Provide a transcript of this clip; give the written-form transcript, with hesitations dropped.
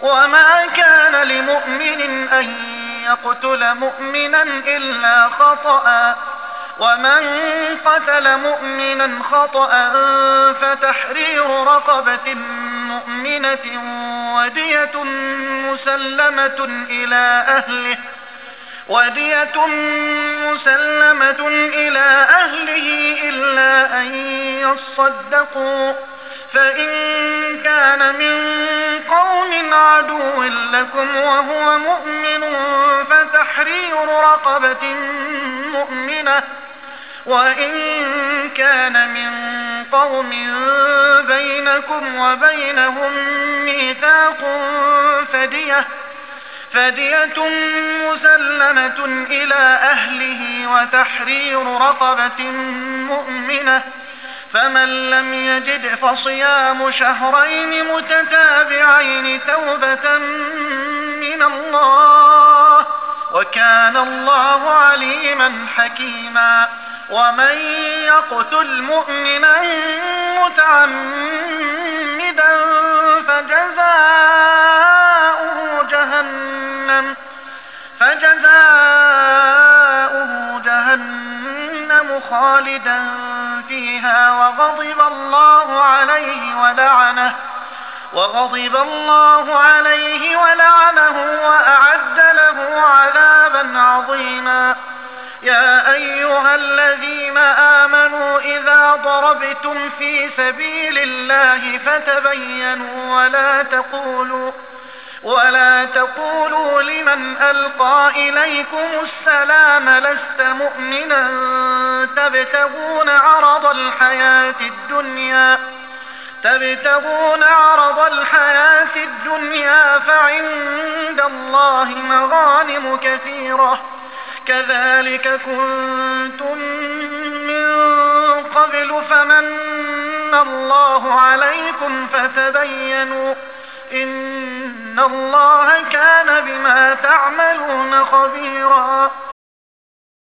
وما كان لمؤمن أن يقتل مؤمنا إلا خطأ، ومن قتل مؤمنا خطأ فتحرير رقبة مؤمنة ودية مسلمة إلى أهله إلا أن يصدقوا، فإن كان من قوم عدو لكم وهو مؤمن فتحرير رقبة مؤمنة، وإن كان من قوم بينكم وبينهم ميثاق فدية مسلمة إلى أهله وتحرير رقبة مؤمنة، فمن لم يجد فصيام شهرين متتابعين توبة من الله، وكان الله عليما حكيما. ومن يقتل مؤمنا متعمدا فجزاؤه جهنم خالدا فيها وغضب الله عليه ولعنه وأعد له عذابا عظيما. يا أيها الذين آمنوا إذا ضربتم في سبيل الله فتبينوا ولا تقولوا لمن ألقى إليكم السلام لست مؤمنا تبتغون عرض الحياة الدنيا فعند الله مغانم كثيرة، كذلك كنتم من قبل فمن الله عليكم فتبينوا إن الله كان بما تعملون خبيرا.